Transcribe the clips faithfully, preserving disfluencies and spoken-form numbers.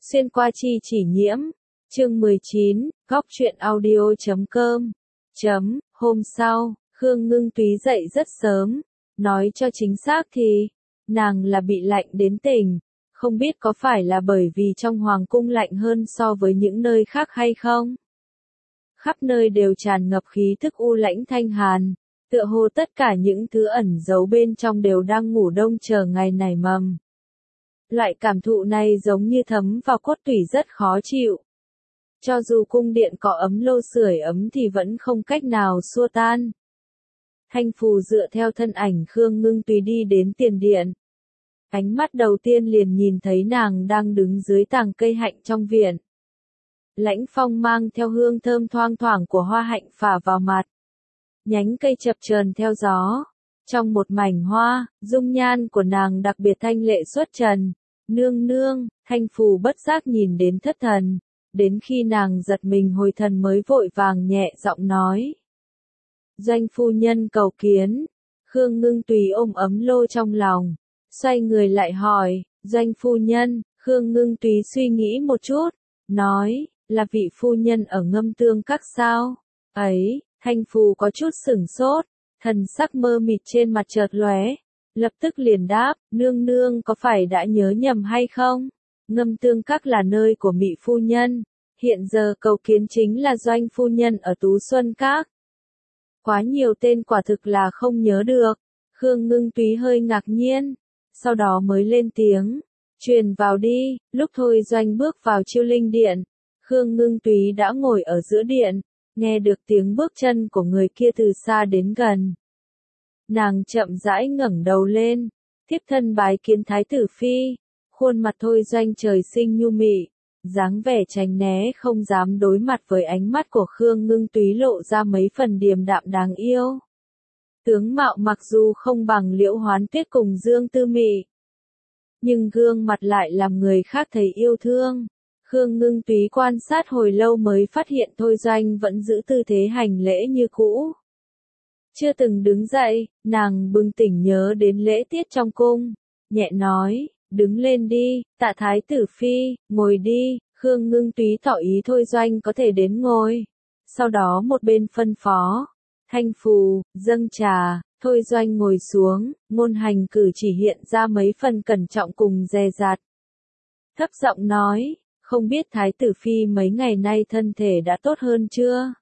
Xuyên qua chi chỉ nhiễm. Chương mười chín, góc truyện audio chấm com. Chấm, hôm sau, Khương Ngưng Túy dậy rất sớm. Nói cho chính xác thì, nàng là bị lạnh đến tỉnh. Không biết có phải là bởi vì trong hoàng cung lạnh hơn so với những nơi khác hay không? Khắp nơi đều tràn ngập khí thức u lãnh thanh hàn. Tựa hồ tất cả những thứ ẩn giấu bên trong đều đang ngủ đông chờ ngày nảy mầm. Loại cảm thụ này giống như thấm vào cốt tủy rất khó chịu. Cho dù cung điện có ấm lô sưởi ấm thì vẫn không cách nào xua tan. Thanh Phù dựa theo thân ảnh Khương Ngưng Túy đi đến tiền điện. Ánh mắt đầu tiên liền nhìn thấy nàng đang đứng dưới tàng cây hạnh trong viện. Lãnh phong mang theo hương thơm thoang thoảng của hoa hạnh phả vào mặt. Nhánh cây chập chờn theo gió. Trong một mảnh hoa, dung nhan của nàng đặc biệt thanh lệ xuất trần. Nương nương, Thanh Phù bất giác nhìn đến thất thần. Đến khi nàng giật mình hồi thần mới vội vàng nhẹ giọng nói. Doanh phu nhân cầu kiến. Khương Ngưng Túy ôm ấm lô trong lòng. Xoay người lại hỏi, Doanh phu nhân. Khương Ngưng Túy suy nghĩ một chút. Nói, là vị phu nhân ở Ngâm Tương Các sao? Ấy, Thanh Phù có chút sửng sốt. Thần sắc mơ mịt trên mặt chợt lóe. Lập tức liền đáp, nương nương có phải đã nhớ nhầm hay không? Ngâm Tương Các là nơi của Mị phu nhân. Hiện giờ cầu kiến chính là Doanh phu nhân ở Tú Xuân Các. Quá nhiều tên quả thực là không nhớ được. Khương Ngưng Túy hơi ngạc nhiên. Sau đó mới lên tiếng. Truyền vào đi. Lúc Thôi Doanh bước vào Chiêu Linh Điện. Khương Ngưng Túy đã ngồi ở giữa điện. Nghe được tiếng bước chân của người kia từ xa đến gần. Nàng chậm rãi ngẩng đầu lên. Thiếp thân bái kiến Thái tử Phi. Khuôn mặt Thôi Doanh trời sinh nhu mị. Dáng vẻ tránh né không dám đối mặt với ánh mắt của Khương Ngưng Túy lộ ra mấy phần điềm đạm đáng yêu. Tướng mạo mặc dù không bằng Liễu Hoán Tuyết cùng Dương Tư Mị. Nhưng gương mặt lại làm người khác thấy yêu thương. Khương Ngưng Túy quan sát hồi lâu mới phát hiện Thôi Doanh vẫn giữ tư thế hành lễ như cũ. Chưa từng đứng dậy, nàng bừng tỉnh nhớ đến lễ tiết trong cung. Nhẹ nói, đứng lên đi, Tạ Thái tử Phi, ngồi đi. Khương Ngưng Túy tỏ ý Thôi Doanh có thể đến ngồi. Sau đó một bên phân phó. Thanh Phù, dâng trà. Thôi Doanh ngồi xuống, ngôn hành cử chỉ hiện ra mấy phần cẩn trọng cùng dè dặt. Thấp giọng nói, không biết Thái tử Phi mấy ngày nay thân thể đã tốt hơn chưa?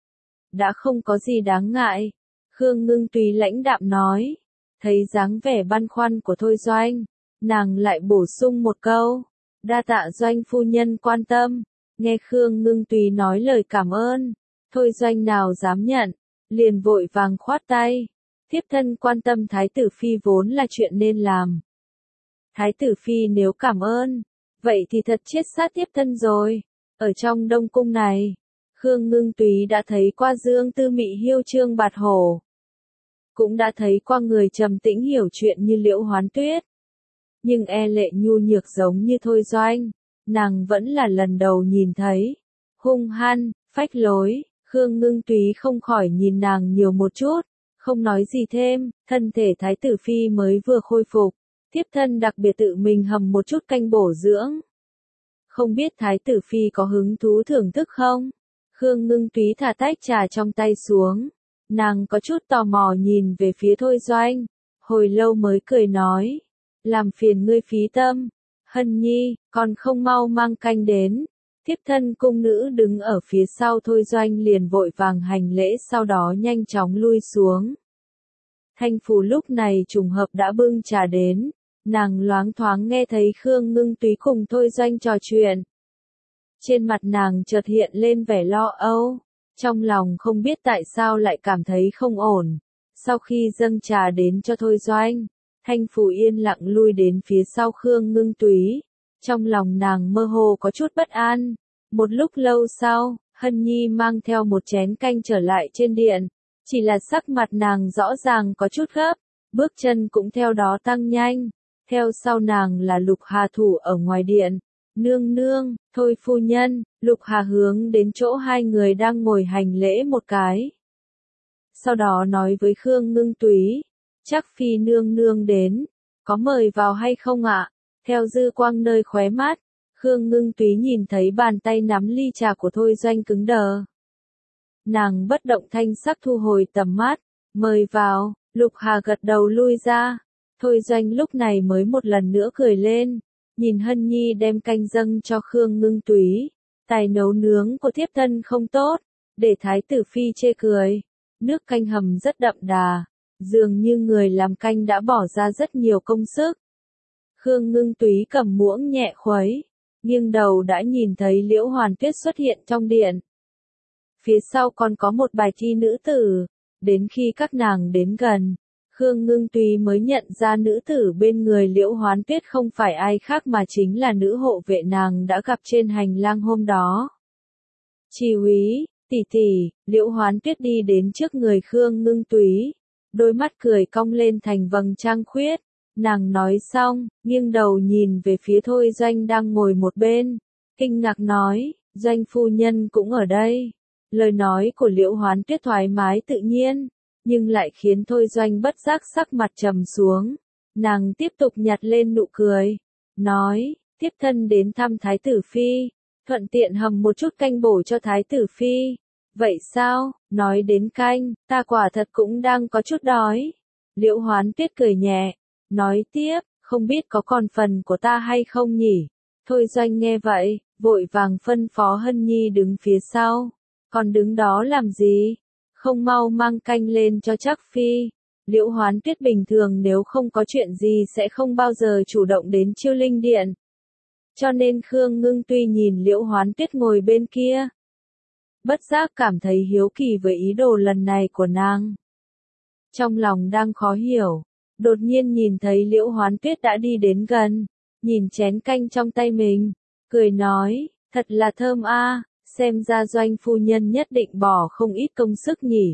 Đã không có gì đáng ngại. Khương Ngưng Túy lãnh đạm nói. Thấy dáng vẻ băn khoăn của Thôi Doanh. Nàng lại bổ sung một câu. Đa tạ Doanh phu nhân quan tâm. Nghe Khương Ngưng Túy nói lời cảm ơn. Thôi Doanh nào dám nhận. Liền vội vàng khoát tay. Thiếp thân quan tâm Thái tử Phi vốn là chuyện nên làm. Thái tử Phi nếu cảm ơn. Vậy thì thật chết sát thiếp thân rồi. Ở trong Đông Cung này. Khương Ngưng Túy đã thấy qua Dương Tư Mị hiêu trương bạt hổ. Cũng đã thấy qua người trầm tĩnh hiểu chuyện như Liễu Hoán Tuyết. Nhưng e lệ nhu nhược giống như Thôi Doanh. Nàng vẫn là lần đầu nhìn thấy. Hung hăng, phách lối. Khương Ngưng Túy không khỏi nhìn nàng nhiều một chút. Không nói gì thêm. Thân thể Thái tử Phi mới vừa khôi phục. Thiếp thân đặc biệt tự mình hầm một chút canh bổ dưỡng. Không biết Thái tử Phi có hứng thú thưởng thức không? Khương Ngưng Túy thả tách trà trong tay xuống. Nàng có chút tò mò nhìn về phía Thôi Doanh. Hồi lâu mới cười nói. Làm phiền ngươi phí tâm. Hân nhi, còn không mau mang canh đến. Thiếp thân cung nữ đứng ở phía sau Thôi Doanh liền vội vàng hành lễ sau đó nhanh chóng lui xuống. Thanh Phù lúc này trùng hợp đã bưng trà đến. Nàng loáng thoáng nghe thấy Khương Ngưng Túy cùng Thôi Doanh trò chuyện. Trên mặt nàng chợt hiện lên vẻ lo âu. Trong lòng không biết tại sao lại cảm thấy không ổn. Sau khi dâng trà đến cho Thôi Doanh, Thanh Phù yên lặng lui đến phía sau Khương Ngưng Túy. Trong lòng nàng mơ hồ có chút bất an. Một lúc lâu sau, Hân Nhi mang theo một chén canh trở lại trên điện. Chỉ là sắc mặt nàng rõ ràng có chút gấp. Bước chân cũng theo đó tăng nhanh. Theo sau nàng là Lục Hà thủ ở ngoài điện. Nương nương, Thôi phu nhân. Lục Hà hướng đến chỗ hai người đang ngồi hành lễ một cái. Sau đó nói với Khương Ngưng Túy. Chắc Phi nương nương đến. Có mời vào hay không ạ? Theo dư quang nơi khóe mắt. Khương Ngưng Túy nhìn thấy bàn tay nắm ly trà của Thôi Doanh cứng đờ. Nàng bất động thanh sắc thu hồi tầm mắt, mời vào, Lục Hà gật đầu lui ra. Thôi Doanh lúc này mới một lần nữa cười lên, nhìn Hân Nhi đem canh dâng cho Khương Ngưng Túy. Tài nấu nướng của thiếp thân không tốt, để thái tử phi chê cười. Nước canh hầm rất đậm đà, dường như người làm canh đã bỏ ra rất nhiều công sức. Khương Ngưng Túy cầm muỗng nhẹ khuấy, nghiêng đầu đã nhìn thấy Liễu Hoàn Tuyết xuất hiện trong điện. Phía sau còn có một bài thi nữ tử, đến khi các nàng đến gần, Khương Ngưng Túy mới nhận ra nữ tử bên người Liễu Hoán Tuyết không phải ai khác mà chính là nữ hộ vệ nàng đã gặp trên hành lang hôm đó. Chỉ úy, tỷ tỷ, Liễu Hoán Tuyết đi đến trước người Khương Ngưng Túy, đôi mắt cười cong lên thành vầng trăng khuyết. Nàng nói xong, nghiêng đầu nhìn về phía Thôi Doanh đang ngồi một bên, kinh ngạc nói, Doanh phu nhân cũng ở đây. Lời nói của Liễu Hoán Tuyết thoải mái tự nhiên, nhưng lại khiến Thôi Doanh bất giác sắc mặt trầm xuống. Nàng tiếp tục nhặt lên nụ cười, nói, tiếp thân đến thăm Thái tử Phi, thuận tiện hầm một chút canh bổ cho Thái tử Phi. Vậy sao, nói đến canh, ta quả thật cũng đang có chút đói. Liễu Hoán Tuyết cười nhẹ, nói tiếp, không biết có còn phần của ta hay không nhỉ? Thôi Doanh nghe vậy, vội vàng phân phó Hân Nhi đứng phía sau. Còn đứng đó làm gì? Không mau mang canh lên cho Trác Phi. Liễu Hoán Tuyết bình thường nếu không có chuyện gì sẽ không bao giờ chủ động đến Chiêu Linh Điện. Cho nên Khương Ngưng Tuy nhìn Liễu Hoán Tuyết ngồi bên kia, bất giác cảm thấy hiếu kỳ với ý đồ lần này của nàng. Trong lòng đang khó hiểu, đột nhiên nhìn thấy Liễu Hoán Tuyết đã đi đến gần, nhìn chén canh trong tay mình, cười nói, thật là thơm a, xem ra Doanh phu nhân nhất định bỏ không ít công sức nhỉ.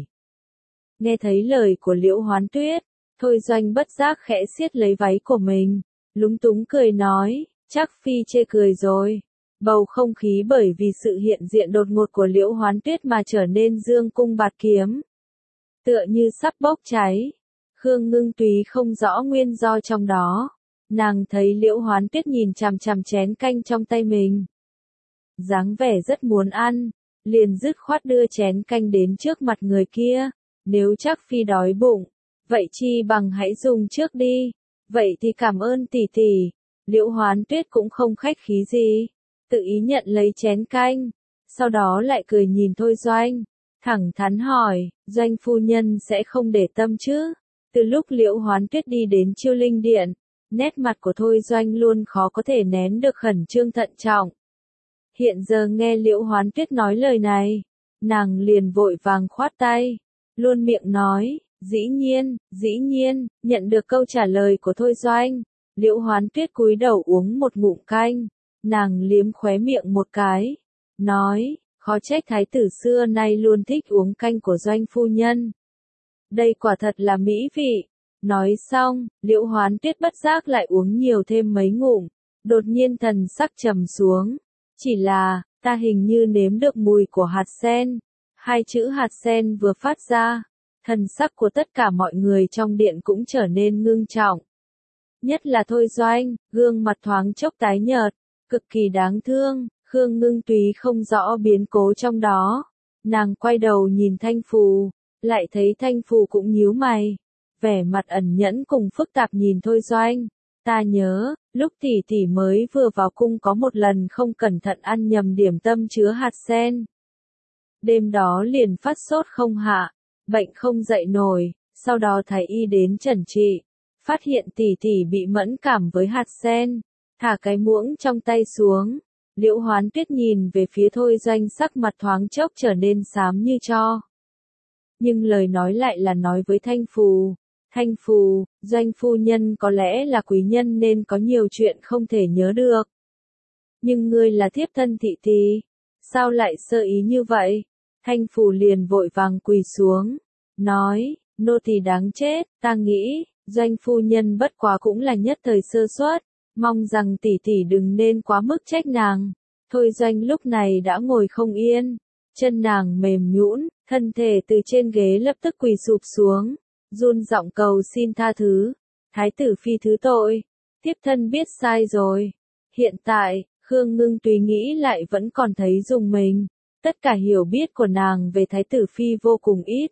Nghe thấy lời của Liễu Hoán Tuyết, Thôi Doanh bất giác khẽ siết lấy váy của mình, lúng túng cười nói, Trác Phi chê cười rồi. Bầu không khí bởi vì sự hiện diện đột ngột của Liễu Hoán Tuyết mà trở nên dương cung bạt kiếm, tựa như sắp bốc cháy. Khương Ngưng Túy không rõ nguyên do trong đó. Nàng thấy Liễu Hoán Tuyết nhìn chằm chằm chén canh trong tay mình, dáng vẻ rất muốn ăn, liền dứt khoát đưa chén canh đến trước mặt người kia. Nếu Trác Phi đói bụng, vậy chi bằng hãy dùng trước đi. Vậy thì cảm ơn tỷ tỷ. Liễu Hoán Tuyết cũng không khách khí gì, tự ý nhận lấy chén canh, sau đó lại cười nhìn Thôi Doanh, thẳng thắn hỏi, Doanh phu nhân sẽ không để tâm chứ? Từ lúc Liễu Hoán Tuyết đi đến Chiêu Linh Điện, nét mặt của Thôi Doanh luôn khó có thể nén được khẩn trương thận trọng. Hiện giờ nghe Liễu Hoán Tuyết nói lời này, nàng liền vội vàng khoát tay, luôn miệng nói, dĩ nhiên, dĩ nhiên. Nhận được câu trả lời của Thôi Doanh, Liễu Hoán Tuyết cúi đầu uống một ngụm canh, nàng liếm khóe miệng một cái, nói, khó trách thái tử xưa nay luôn thích uống canh của Doanh phu nhân. Đây quả thật là mỹ vị. Nói xong, Liễu Hoán Tuyết bất giác lại uống nhiều thêm mấy ngụm, đột nhiên thần sắc trầm xuống. Chỉ là, ta hình như nếm được mùi của hạt sen. Hai chữ hạt sen vừa phát ra, thần sắc của tất cả mọi người trong điện cũng trở nên ngưng trọng. Nhất là Thôi Doanh, gương mặt thoáng chốc tái nhợt, cực kỳ đáng thương. Khương Ngưng Túy không rõ biến cố trong đó. Nàng quay đầu nhìn Thanh Phù, lại thấy Thanh Phù cũng nhíu mày, vẻ mặt ẩn nhẫn cùng phức tạp nhìn Thôi Doanh. Ta nhớ, lúc tỷ tỷ mới vừa vào cung có một lần không cẩn thận ăn nhầm điểm tâm chứa hạt sen. Đêm đó liền phát sốt không hạ, bệnh không dậy nổi, sau đó thái y đến chẩn trị, phát hiện tỷ tỷ bị mẫn cảm với hạt sen, thả cái muỗng trong tay xuống. Liễu Hoán Tuyết nhìn về phía Thôi Doanh, sắc mặt thoáng chốc trở nên xám như tro. Nhưng lời nói lại là nói với Thanh Phù, Thanh Phù, Doanh phu nhân có lẽ là quý nhân nên có nhiều chuyện không thể nhớ được. Nhưng ngươi là thiếp thân thị tỷ, sao lại sơ ý như vậy? Thanh Phù liền vội vàng quỳ xuống, nói, nô tỳ đáng chết, ta nghĩ, Doanh phu nhân bất quá cũng là nhất thời sơ suất, mong rằng tỷ tỷ đừng nên quá mức trách nàng. Thôi Doanh lúc này đã ngồi không yên, chân nàng mềm nhũn, thân thể từ trên ghế lập tức quỳ sụp xuống, run giọng cầu xin tha thứ. Thái tử phi thứ tội, thiếp thân biết sai rồi. Hiện tại, Khương Ngưng Túy nghĩ lại vẫn còn thấy rùng mình. Tất cả hiểu biết của nàng về Thái tử Phi vô cùng ít.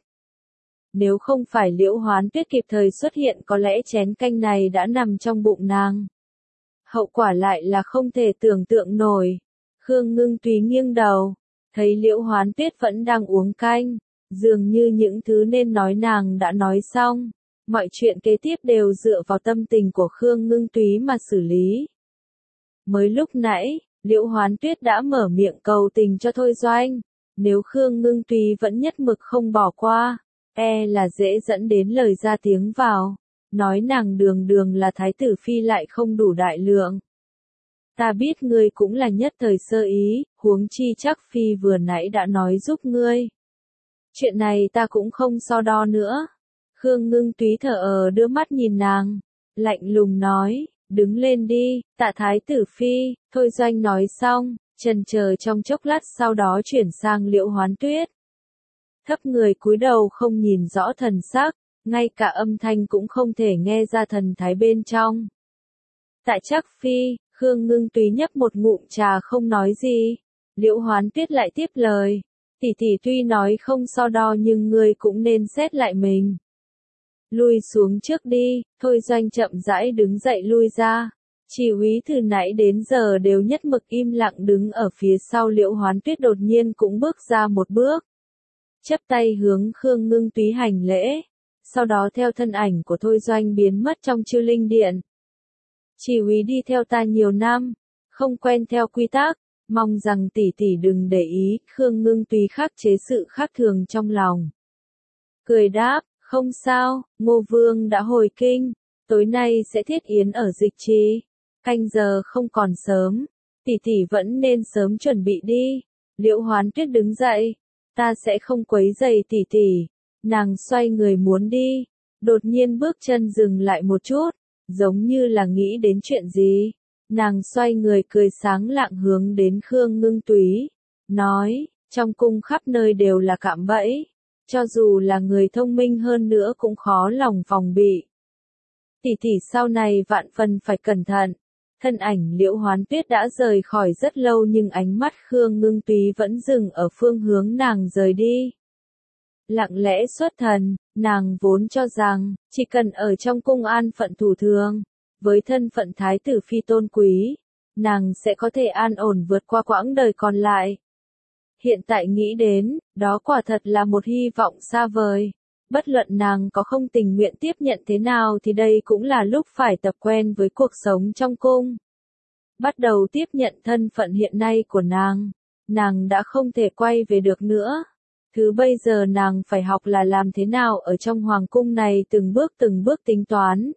Nếu không phải Liễu Hoán Tuyết kịp thời xuất hiện có lẽ chén canh này đã nằm trong bụng nàng. Hậu quả lại là không thể tưởng tượng nổi. Khương Ngưng Túy nghiêng đầu, thấy Liễu Hoán Tuyết vẫn đang uống canh, dường như những thứ nên nói nàng đã nói xong, mọi chuyện kế tiếp đều dựa vào tâm tình của Khương Ngưng Túy mà xử lý. Mới lúc nãy, Liễu Hoán Tuyết đã mở miệng cầu tình cho Thôi Doanh, nếu Khương Ngưng Túy vẫn nhất mực không bỏ qua, e là dễ dẫn đến lời ra tiếng vào, nói nàng đường đường là Thái tử Phi lại không đủ đại lượng. Ta biết ngươi cũng là nhất thời sơ ý, huống chi chắc Phi vừa nãy đã nói giúp ngươi. Chuyện này ta cũng không so đo nữa. Khương Ngưng Túy thở ờ đưa mắt nhìn nàng, lạnh lùng nói, đứng lên đi, Tạ Thái tử Phi. Thôi Doanh nói xong, chần chờ trong chốc lát sau đó chuyển sang Liễu Hoán Tuyết. Thấp người cúi đầu không nhìn rõ thần sắc, ngay cả âm thanh cũng không thể nghe ra thần thái bên trong. Tại chắc Phi, Khương Ngưng Túy nhấp một ngụm trà không nói gì. Liễu Hoán Tuyết lại tiếp lời, tỷ tỷ tuy nói không so đo nhưng ngươi cũng nên xét lại mình. Lui xuống trước đi. Thôi Doanh chậm rãi đứng dậy lui ra. Chỉ úy từ nãy đến giờ đều nhất mực im lặng đứng ở phía sau Liễu Hoán Tuyết đột nhiên cũng bước ra một bước. Chắp tay hướng Khương Ngưng Túy hành lễ, sau đó theo thân ảnh của Thôi Doanh biến mất trong Chư Linh Điện. Chỉ úy đi theo ta nhiều năm, không quen theo quy tắc, mong rằng tỷ tỷ đừng để ý. Khương Ngưng Túy khắc chế sự khác thường trong lòng. Cười đáp, không sao, Ngô Vương đã hồi kinh, tối nay sẽ thiết yến ở Dịch Trì, canh giờ không còn sớm, tỷ tỷ vẫn nên sớm chuẩn bị đi. Liễu Hoán Tuyết đứng dậy, ta sẽ không quấy rầy tỷ tỷ. Nàng xoay người muốn đi, đột nhiên bước chân dừng lại một chút, giống như là nghĩ đến chuyện gì. Nàng xoay người cười sáng lạng hướng đến Khương Ngưng Túy, nói, trong cung khắp nơi đều là cạm bẫy, cho dù là người thông minh hơn nữa cũng khó lòng phòng bị. Tỷ tỷ sau này vạn phần phải cẩn thận. Thân ảnh Liễu Hoán Tuyết đã rời khỏi rất lâu nhưng ánh mắt Khương Ngưng Túy vẫn dừng ở phương hướng nàng rời đi. Lặng lẽ xuất thần, nàng vốn cho rằng, chỉ cần ở trong cung an phận thủ thường, với thân phận Thái tử Phi tôn quý, nàng sẽ có thể an ổn vượt qua quãng đời còn lại. Hiện tại nghĩ đến, đó quả thật là một hy vọng xa vời. Bất luận nàng có không tình nguyện tiếp nhận thế nào thì đây cũng là lúc phải tập quen với cuộc sống trong cung. Bắt đầu tiếp nhận thân phận hiện nay của nàng, nàng đã không thể quay về được nữa. Thứ bây giờ nàng phải học là làm thế nào ở trong hoàng cung này từng bước từng bước tính toán.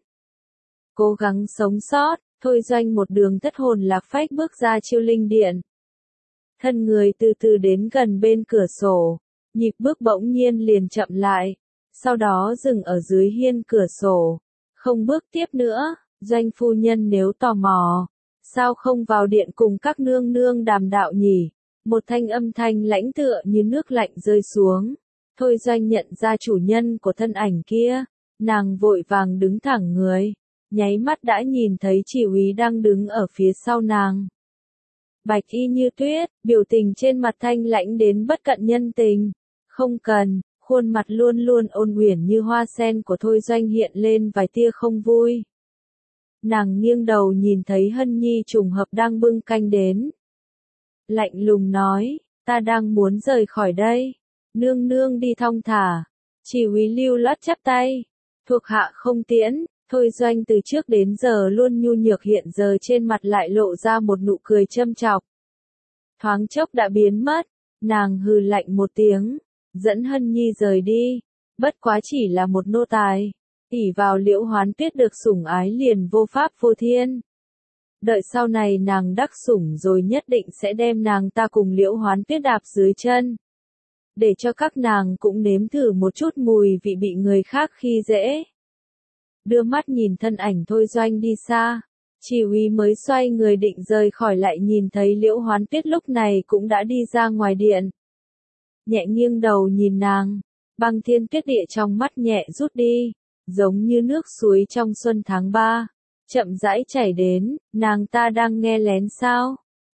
Cố gắng sống sót. Thôi Doanh một đường thất hồn lạc phách bước ra Chiêu Linh Điện. Thân người từ từ đến gần bên cửa sổ, nhịp bước bỗng nhiên liền chậm lại, sau đó dừng ở dưới hiên cửa sổ, không bước tiếp nữa. Doanh phu nhân nếu tò mò, sao không vào điện cùng các nương nương đàm đạo nhỉ? Một thanh âm thanh lãnh tựa như nước lạnh rơi xuống. Thôi Doanh nhận ra chủ nhân của thân ảnh kia, nàng vội vàng đứng thẳng người, nháy mắt đã nhìn thấy chỉ úy đang đứng ở phía sau nàng. Bạch y như tuyết, biểu tình trên mặt thanh lãnh đến bất cận nhân tình. Không cần, khuôn mặt luôn luôn ôn uyển như hoa sen của Thôi Doanh hiện lên vài tia không vui. Nàng nghiêng đầu nhìn thấy Hân Nhi trùng hợp đang bưng canh đến. Lạnh lùng nói, ta đang muốn rời khỏi đây. Nương nương đi thong thả. Chỉ úy lưu loát chắp tay. Thuộc hạ không tiễn. Thôi Doanh từ trước đến giờ luôn nhu nhược hiện giờ trên mặt lại lộ ra một nụ cười châm chọc. Thoáng chốc đã biến mất, nàng hừ lạnh một tiếng, dẫn Hân Nhi rời đi, bất quá chỉ là một nô tài, ỷ vào Liễu Hoán Tuyết được sủng ái liền vô pháp vô thiên. Đợi sau này nàng đắc sủng rồi nhất định sẽ đem nàng ta cùng Liễu Hoán Tuyết đạp dưới chân. Để cho các nàng cũng nếm thử một chút mùi vị bị người khác khi dễ. Đưa mắt nhìn thân ảnh Thôi Doanh đi xa, chỉ úy mới xoay người định rời khỏi lại nhìn thấy Liễu Hoán Tuyết lúc này cũng đã đi ra ngoài điện. Nhẹ nghiêng đầu nhìn nàng, băng thiên tuyết địa trong mắt nhẹ rút đi, giống như nước suối trong xuân tháng ba, chậm rãi chảy đến. Nàng ta đang nghe lén sao?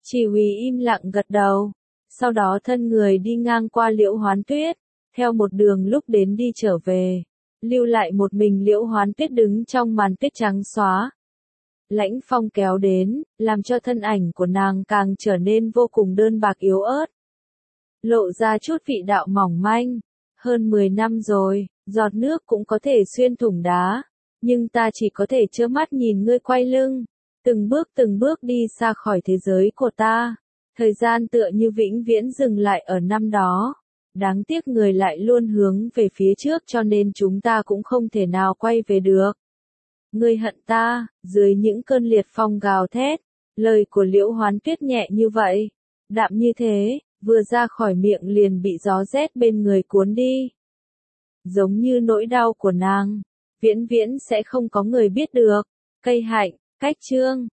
Chỉ huy im lặng gật đầu, sau đó thân người đi ngang qua Liễu Hoán Tuyết, theo một đường lúc đến đi trở về, lưu lại một mình Liễu Hoán Tuyết đứng trong màn tuyết trắng xóa. Lãnh phong kéo đến, làm cho thân ảnh của nàng càng trở nên vô cùng đơn bạc yếu ớt. Lộ ra chút vị đạo mỏng manh. Hơn mười năm rồi, giọt nước cũng có thể xuyên thủng đá. Nhưng ta chỉ có thể trơ mắt nhìn ngươi quay lưng. Từng bước từng bước đi xa khỏi thế giới của ta. Thời gian tựa như vĩnh viễn dừng lại ở năm đó. Đáng tiếc người lại luôn hướng về phía trước cho nên chúng ta cũng không thể nào quay về được. Ngươi hận ta, dưới những cơn liệt phong gào thét, lời của Liễu Hoán Tuyết nhẹ như vậy, đạm như thế, vừa ra khỏi miệng liền bị gió rét bên người cuốn đi. Giống như nỗi đau của nàng, viễn viễn sẽ không có người biết được. Cây hạnh, cách chương.